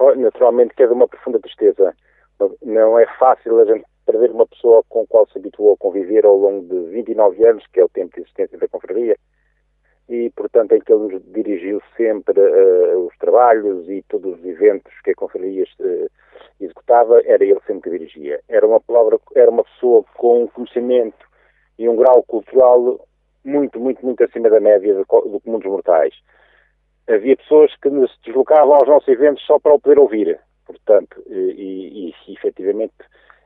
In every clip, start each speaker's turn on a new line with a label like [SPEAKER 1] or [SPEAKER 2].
[SPEAKER 1] naturalmente que é de uma profunda tristeza. Não é fácil a gente perder uma pessoa com a qual se habituou a conviver ao longo de 29 anos, que é o tempo de existência da confraria, e, portanto, em que ele nos dirigiu sempre os trabalhos e todos os eventos que a confraria executava, era ele sempre que dirigia. Era uma pessoa com um conhecimento e um grau cultural muito, muito, muito acima da média do comum dos mortais. Havia pessoas que se deslocavam aos nossos eventos só para o poder ouvir. Portanto, e efetivamente,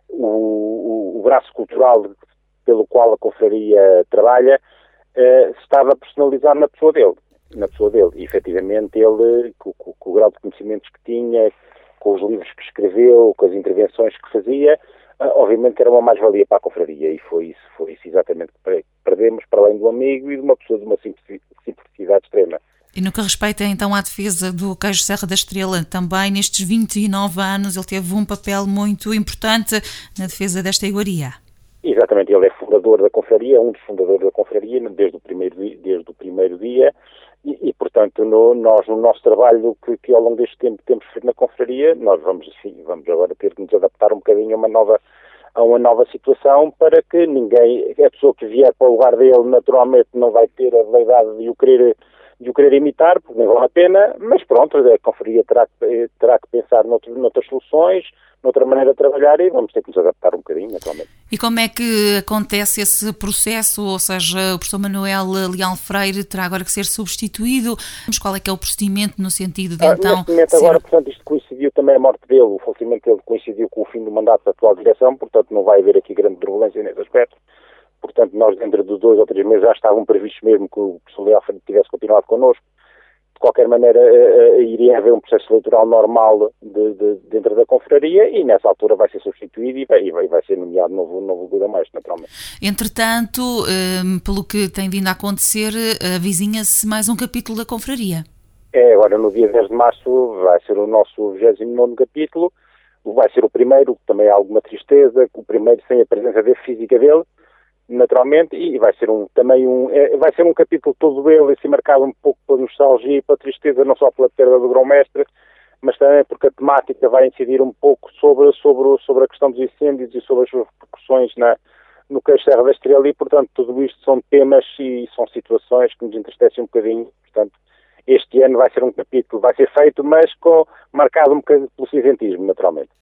[SPEAKER 1] o braço cultural pelo qual a confraria trabalha estava personalizado na pessoa dele. E, efetivamente, ele, com o grau de conhecimentos que tinha, com os livros que escreveu, com as intervenções que fazia, obviamente era uma mais-valia para a confraria, e foi isso exatamente que perdemos, para além do amigo e de uma pessoa de uma simplicidade extrema.
[SPEAKER 2] E no que respeita então à defesa do queijo Serra da Estrela, também nestes 29 anos ele teve um papel muito importante na defesa desta iguaria.
[SPEAKER 1] Exatamente, ele é fundador da confraria, um dos fundadores da confraria, desde o primeiro dia, e portanto, nós no nosso trabalho que ao longo deste tempo temos feito na confraria, nós vamos agora ter que nos adaptar um bocadinho a uma nova situação, para que a pessoa que vier para o lugar dele, naturalmente não vai ter a habilidade de o querer imitar, porque não vale a pena, mas pronto, a confraria terá que pensar noutras soluções, noutra maneira de trabalhar, e vamos ter que nos adaptar um bocadinho, naturalmente.
[SPEAKER 2] E como é que acontece esse processo? Ou seja, o professor Manuel Leal Freire terá agora que ser substituído? Mas qual é que é o procedimento no sentido de então...
[SPEAKER 1] Neste momento agora, portanto, isto coincidiu também a morte dele, o falecimento dele coincidiu com o fim do mandato da atual direção, portanto não vai haver aqui grande turbulência nesse aspecto. Portanto, nós dentro de 2 ou 3 meses já estavam previstos mesmo que o professor Leal Freire tivesse continuado connosco. De qualquer maneira, iria haver um processo eleitoral normal dentro da confraria, e nessa altura vai ser substituído e vai ser nomeado novo burgomaestre, naturalmente.
[SPEAKER 2] Entretanto, pelo que tem vindo a acontecer, avizinha-se mais um capítulo da confraria.
[SPEAKER 1] Agora no dia 10 de março vai ser o nosso 29º capítulo, vai ser o primeiro, também há alguma tristeza, o primeiro sem a presença física dele, naturalmente, e vai ser um capítulo todo ele, assim, marcado um pouco pela nostalgia e pela tristeza, não só pela perda do grão-mestre, mas também porque a temática vai incidir um pouco sobre a questão dos incêndios e sobre as suas repercussões no queijo Serra da Estrela, e, portanto, tudo isto são temas e são situações que nos entristecem um bocadinho. Portanto, este ano vai ser um capítulo, vai ser feito, mas marcado um bocadinho pelo cinzentismo, naturalmente.